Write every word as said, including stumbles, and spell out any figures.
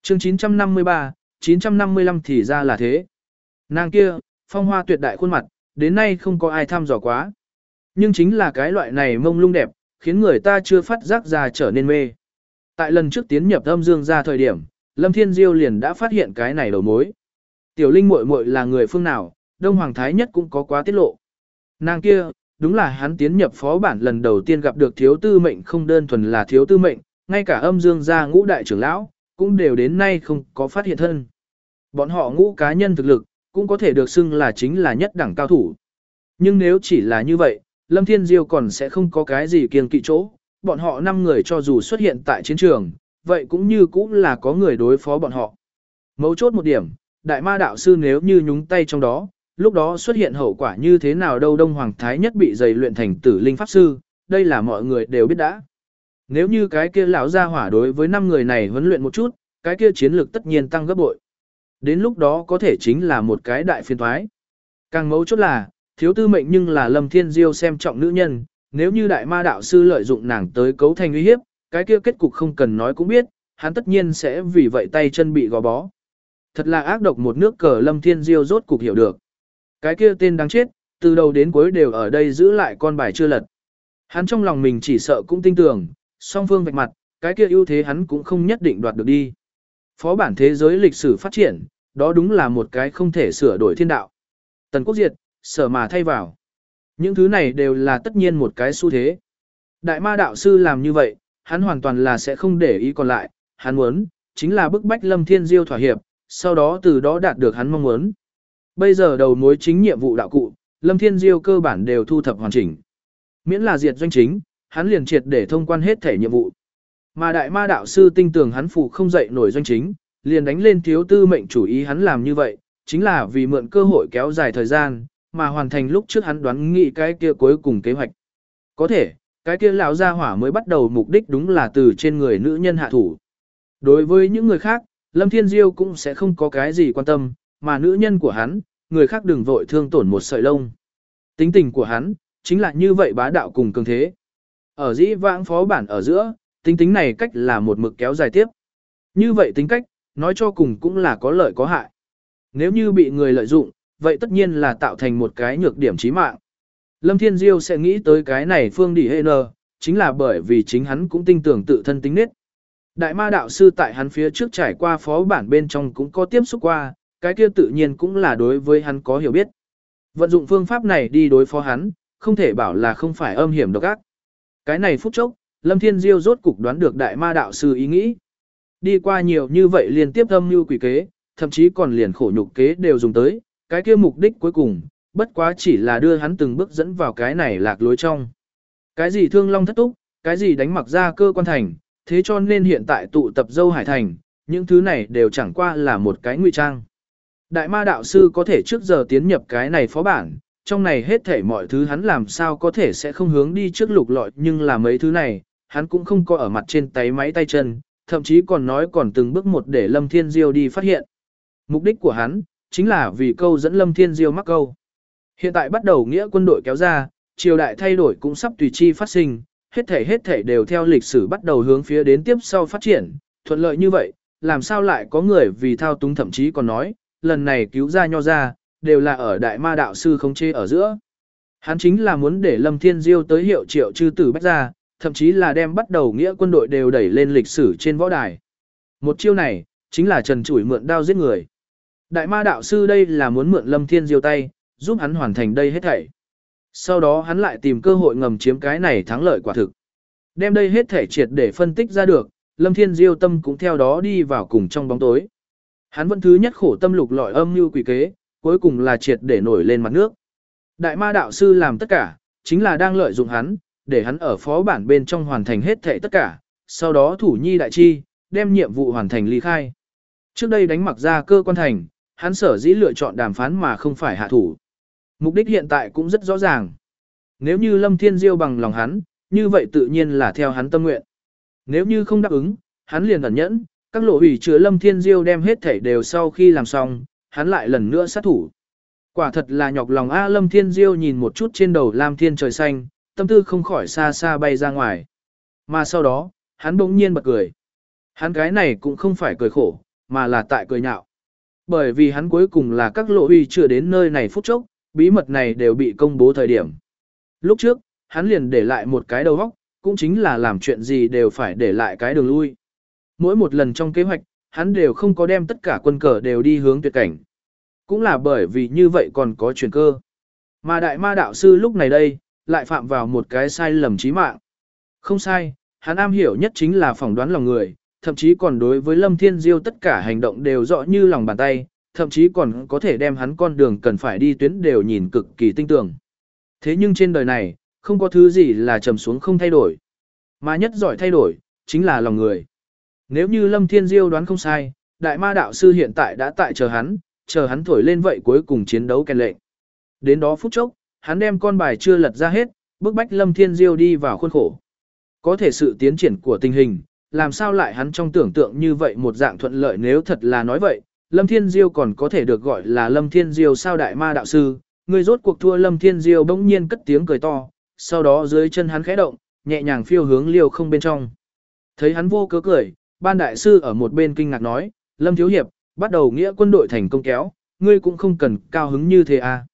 chương chín trăm năm mươi ba, chín trăm năm mươi lăm thì ra là thế. Nàng kia, phong hoa tuyệt đại khuôn mặt, đến nay không có ai thăm dò quá. Nhưng chính là cái loại này mông lung đẹp, khiến người ta chưa phát giác ra trở nên mê. Tại lần trước tiến nhập âm dương ra thời điểm, Lâm Thiên Diêu liền đã phát hiện cái này đầu mối. Tiểu Linh muội muội là người phương nào, Đông Hoàng Thái Nhất cũng có quá tiết lộ. Nàng kia, đúng là hắn tiến nhập phó bản lần đầu tiên gặp được thiếu tư mệnh, không đơn thuần là thiếu tư mệnh, ngay cả âm dương gia ngũ đại trưởng lão, cũng đều đến nay không có phát hiện thân. Bọn họ ngũ cá nhân thực lực, cũng có thể được xưng là chính là nhất đẳng cao thủ. Nhưng nếu chỉ là như vậy, Lâm Thiên Diêu còn sẽ không có cái gì kiêng kỵ chỗ, bọn họ năm người cho dù xuất hiện tại chiến trường, vậy cũng như cũng là có người đối phó bọn họ. Mấu chốt một điểm, đại ma đạo sư nếu như nhúng tay trong đó, lúc đó xuất hiện hậu quả như thế nào đâu. Đông Hoàng Thái Nhất bị dày luyện thành tử linh pháp sư, đây là mọi người đều biết đã. Nếu như cái kia lão gia hỏa đối với năm người này huấn luyện một chút, cái kia chiến lược tất nhiên tăng gấp bội. Đến lúc đó có thể chính là một cái đại phiền toái. Càng mấu chốt là, thiếu tư mệnh nhưng là Lâm Thiên Diêu xem trọng nữ nhân, nếu như đại ma đạo sư lợi dụng nàng tới cấu thành uy hiếp, cái kia kết cục không cần nói cũng biết, hắn tất nhiên sẽ vì vậy tay chân bị gò bó. Thật là ác độc một nước cờ. Lâm Thiên Diêu rốt cục hiểu được. Cái kia tên đáng chết, từ đầu đến cuối đều ở đây giữ lại con bài chưa lật. Hắn trong lòng mình chỉ sợ cũng tin tưởng, song phương vạch mặt, cái kia ưu thế hắn cũng không nhất định đoạt được đi. Phó bản thế giới lịch sử phát triển, đó đúng là một cái không thể sửa đổi thiên đạo. Tần quốc diệt, sở mà thay vào. Những thứ này đều là tất nhiên một cái xu thế. Đại ma đạo sư làm như vậy, hắn hoàn toàn là sẽ không để ý còn lại, hắn muốn, chính là bức bách Lâm Thiên Diêu thỏa hiệp, sau đó từ đó đạt được hắn mong muốn. Bây giờ đầu mối chính nhiệm vụ đạo cụ, Lâm Thiên Diêu cơ bản đều thu thập hoàn chỉnh. Miễn là diệt doanh chính, hắn liền triệt để thông quan hết thể nhiệm vụ. Mà đại ma đạo sư tinh tường hắn phụ không dậy nổi doanh chính, liền đánh lên thiếu tư mệnh chủ ý. Hắn làm như vậy, chính là vì mượn cơ hội kéo dài thời gian, mà hoàn thành lúc trước hắn đoán nghĩ cái kia cuối cùng kế hoạch. Có thể, cái kia lão gia hỏa mới bắt đầu mục đích đúng là từ trên người nữ nhân hạ thủ. Đối với những người khác, Lâm Thiên Diêu cũng sẽ không có cái gì quan tâm, mà nữ nhân của hắn, người khác đừng vội thương tổn một sợi lông. Tính tình của hắn, chính là như vậy bá đạo cùng cường thế. Ở dĩ vãng phó bản ở giữa, tính tính này cách là một mực kéo dài tiếp. Như vậy tính cách, nói cho cùng cũng là có lợi có hại. Nếu như bị người lợi dụng, vậy tất nhiên là tạo thành một cái nhược điểm chí mạng. Lâm Thiên Diêu sẽ nghĩ tới cái này Phương Đỉ Hê Nờ, chính là bởi vì chính hắn cũng tin tưởng tự thân tính nết. Đại ma đạo sư tại hắn phía trước trải qua phó bản bên trong cũng có tiếp xúc qua, cái kia tự nhiên cũng là đối với hắn có hiểu biết. Vận dụng phương pháp này đi đối phó hắn, không thể bảo là không phải âm hiểm độc ác. Cái này phút chốc, Lâm Thiên Diêu rốt cục đoán được đại ma đạo sư ý nghĩ. Đi qua nhiều như vậy liên tiếp âm mưu quỷ kế, thậm chí còn liền khổ nhục kế đều dùng tới, cái kia mục đích cuối cùng, bất quá chỉ là đưa hắn từng bước dẫn vào cái này lạc lối trong. Cái gì thương long thất túc, cái gì đánh mặc ra cơ quan thành, thế cho nên hiện tại tụ tập dâu hải thành, những thứ này đều chẳng qua là một cái ngụy trang. Đại ma đạo sư có thể trước giờ tiến nhập cái này phó bản, trong này hết thảy mọi thứ hắn làm sao có thể sẽ không hướng đi trước lục lọi, nhưng là mấy thứ này, hắn cũng không có ở mặt trên tay máy tay chân, thậm chí còn nói còn từng bước một để Lâm Thiên Diêu đi phát hiện. Mục đích của hắn, chính là vì câu dẫn Lâm Thiên Diêu mắc câu. Hiện tại bắt đầu nghĩa quân đội kéo ra, triều đại thay đổi cũng sắp tùy chi phát sinh, hết thảy hết thảy đều theo lịch sử bắt đầu hướng phía đến tiếp sau phát triển, thuận lợi như vậy, làm sao lại có người vì thao túng, thậm chí còn nói, lần này cứu ra nho ra, đều là ở đại ma đạo sư không chê ở giữa. Hắn chính là muốn để Lâm Thiên Diêu tới hiệu triệu chư tử bách ra, thậm chí là đem bắt đầu nghĩa quân đội đều đẩy lên lịch sử trên võ đài. Một chiêu này, chính là trần trụi mượn đao giết người. Đại ma đạo sư đây là muốn mượn Lâm Thiên Diêu tay, giúp hắn hoàn thành đây hết thảy. Sau đó hắn lại tìm cơ hội ngầm chiếm cái này thắng lợi quả thực. Đem đây hết thảy triệt để phân tích ra được, Lâm Thiên Diêu tâm cũng theo đó đi vào cùng trong bóng tối. Hắn vẫn thứ nhất khổ tâm lục lọi âm mưu quỷ kế, cuối cùng là triệt để nổi lên mặt nước. Đại ma đạo sư làm tất cả, chính là đang lợi dụng hắn, để hắn ở phó bản bên trong hoàn thành hết thảy tất cả, sau đó thủ nhi đại chi, đem nhiệm vụ hoàn thành ly khai. Trước đây đánh mặc ra cơ quan thành, hắn sở dĩ lựa chọn đàm phán mà không phải hạ thủ. Mục đích hiện tại cũng rất rõ ràng. Nếu như Lâm Thiên Diêu bằng lòng hắn, như vậy tự nhiên là theo hắn tâm nguyện. Nếu như không đáp ứng, hắn liền ẩn nhẫn, các lộ hủy chứa Lâm Thiên Diêu đem hết thảy đều sau khi làm xong, hắn lại lần nữa sát thủ. Quả thật là nhọc lòng A. Lâm Thiên Diêu nhìn một chút trên đầu lam thiên trời xanh, tâm tư không khỏi xa xa bay ra ngoài. Mà sau đó, hắn bỗng nhiên bật cười. Hắn cái này cũng không phải cười khổ, mà là tại cười nhạo. Bởi vì hắn cuối cùng là các lộ uy chưa đến nơi này phút chốc, bí mật này đều bị công bố thời điểm. Lúc trước, hắn liền để lại một cái đầu óc, cũng chính là làm chuyện gì đều phải để lại cái đường lui. Mỗi một lần trong kế hoạch, hắn đều không có đem tất cả quân cờ đều đi hướng tuyệt cảnh. Cũng là bởi vì như vậy còn có chuyển cơ. Mà đại ma đạo sư lúc này đây, lại phạm vào một cái sai lầm chí mạng. Không sai, hắn am hiểu nhất chính là phỏng đoán lòng người, thậm chí còn đối với Lâm Thiên Diêu tất cả hành động đều rõ như lòng bàn tay, thậm chí còn có thể đem hắn con đường cần phải đi tuyến đều nhìn cực kỳ tinh tường. Thế nhưng trên đời này, không có thứ gì là trầm xuống không thay đổi. Mà nhất giỏi thay đổi, chính là lòng người. Nếu như Lâm Thiên Diêu đoán không sai, đại ma đạo sư hiện tại đã tại chờ hắn, chờ hắn thổi lên vậy cuối cùng chiến đấu kèn lệnh. Đến đó phút chốc, hắn đem con bài chưa lật ra hết, bức bách Lâm Thiên Diêu đi vào khuôn khổ. Có thể sự tiến triển của tình hình, làm sao lại hắn trong tưởng tượng như vậy một dạng thuận lợi, nếu thật là nói vậy, Lâm Thiên Diêu còn có thể được gọi là Lâm Thiên Diêu sao đại ma đạo sư, người rốt cuộc thua. Lâm Thiên Diêu bỗng nhiên cất tiếng cười to, sau đó dưới chân hắn khẽ động, nhẹ nhàng phiêu hướng liêu không bên trong. Thấy hắn vô cớ cười, ban đại sư ở một bên kinh ngạc nói, Lâm Thiếu Hiệp, bắt đầu nghĩa quân đội thành công kéo, ngươi cũng không cần cao hứng như thế à.